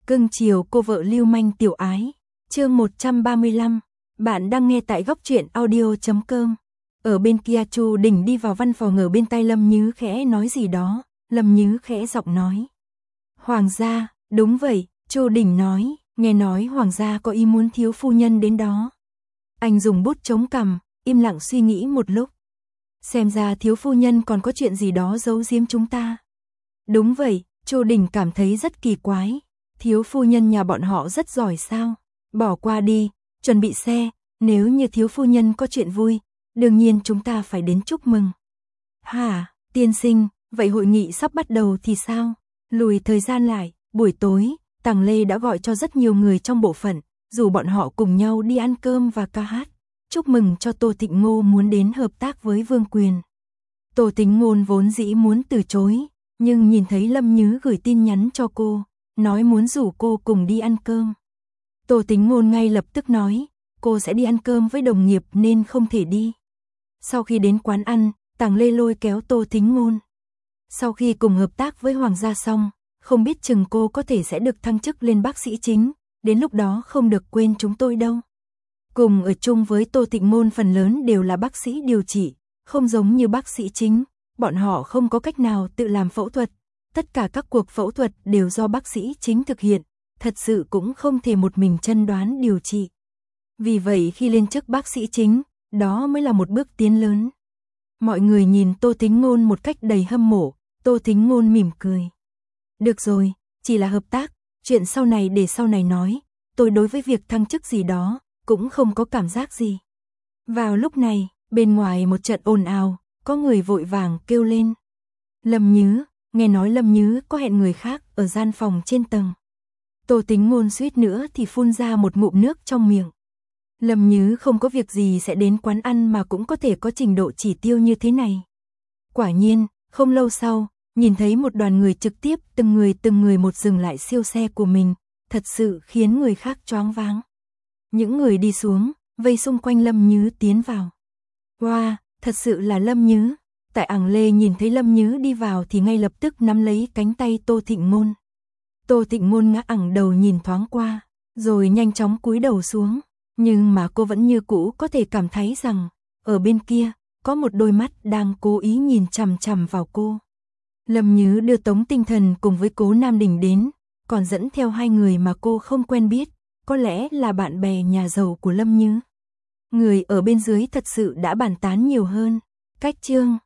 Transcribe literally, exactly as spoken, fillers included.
Cưng chiều cô vợ lưu manh tiểu ái. Chương một trăm ba mươi lăm. Bạn đang nghe tại góc truyện audio chấm com. Ở bên kia Chu Đình đi vào văn phòng, ở bên tai Lâm Nhứ khẽ nói gì đó. Lâm Nhứ khẽ giọng nói: Hoàng gia. Đúng vậy, Chu Đình nói, nghe nói Hoàng gia có ý muốn thiếu phu nhân đến đó. Anh dùng bút chống cằm, im lặng suy nghĩ một lúc. Xem ra thiếu phu nhân còn có chuyện gì đó giấu giếm chúng ta. Đúng vậy, Chu Đình cảm thấy rất kỳ quái. Thiếu phu nhân nhà bọn họ rất giỏi sao? Bỏ qua đi, chuẩn bị xe, nếu như thiếu phu nhân có chuyện vui, đương nhiên chúng ta phải đến chúc mừng. Hả, tiên sinh, vậy hội nghị sắp bắt đầu thì sao? Lùi thời gian lại, buổi tối, Tằng Lê đã gọi cho rất nhiều người trong bộ phận, rủ bọn họ cùng nhau đi ăn cơm và ca hát, chúc mừng cho Tô Thịnh Ngô muốn đến hợp tác với Vương Quyền. Tô Thịnh Ngôn vốn dĩ muốn từ chối, nhưng nhìn thấy Lâm Nhứ gửi tin nhắn cho cô, nói muốn rủ cô cùng đi ăn cơm. Tô Thịnh Ngôn ngay lập tức nói, cô sẽ đi ăn cơm với đồng nghiệp nên không thể đi. Sau khi đến quán ăn, Tằng Lê lôi kéo Tô Thịnh Ngôn. Sau khi cùng hợp tác với Hoàng gia xong, không biết chừng cô có thể sẽ được thăng chức lên bác sĩ chính, đến lúc đó không được quên chúng tôi đâu. Cùng ở chung với Tô Thịnh Ngôn phần lớn đều là bác sĩ điều trị, không giống như bác sĩ chính, bọn họ không có cách nào tự làm phẫu thuật, tất cả các cuộc phẫu thuật đều do bác sĩ chính thực hiện, thật sự cũng không thể một mình chẩn đoán điều trị. Vì vậy khi lên chức bác sĩ chính, đó mới là một bước tiến lớn. Mọi người nhìn Tô Thính Ngôn một cách đầy hâm mộ, Tô Thính Ngôn mỉm cười. Được rồi, chỉ là hợp tác, chuyện sau này để sau này nói, tôi đối với việc thăng chức gì đó, cũng không có cảm giác gì. Vào lúc này, bên ngoài một trận ồn ào, có người vội vàng kêu lên. Lâm Nhứ, nghe nói Lâm Nhứ có hẹn người khác ở gian phòng trên tầng. Tô Thính Ngôn suýt nữa thì phun ra một ngụm nước trong miệng. Lâm Nhứ không có việc gì sẽ đến quán ăn mà cũng có thể có trình độ chỉ tiêu như thế này. Quả nhiên, không lâu sau, nhìn thấy một đoàn người trực tiếp từng người từng người một dừng lại siêu xe của mình, thật sự khiến người khác choáng váng. Những người đi xuống, vây xung quanh Lâm Nhứ tiến vào. Wow, thật sự là Lâm Nhứ. Tại Ảng Lê nhìn thấy Lâm Nhứ đi vào thì ngay lập tức nắm lấy cánh tay Tô Thịnh Ngôn. Tô Thịnh Ngôn ngã ẳng đầu nhìn thoáng qua, rồi nhanh chóng cúi đầu xuống. Nhưng mà cô vẫn như cũ có thể cảm thấy rằng, ở bên kia, có một đôi mắt đang cố ý nhìn chằm chằm vào cô. Lâm Nhứ đưa Tống Tinh Thần cùng với Cố Nam Đình đến, còn dẫn theo hai người mà cô không quen biết, có lẽ là bạn bè nhà giàu của Lâm Nhứ. Người ở bên dưới thật sự đã bàn tán nhiều hơn. Cách chương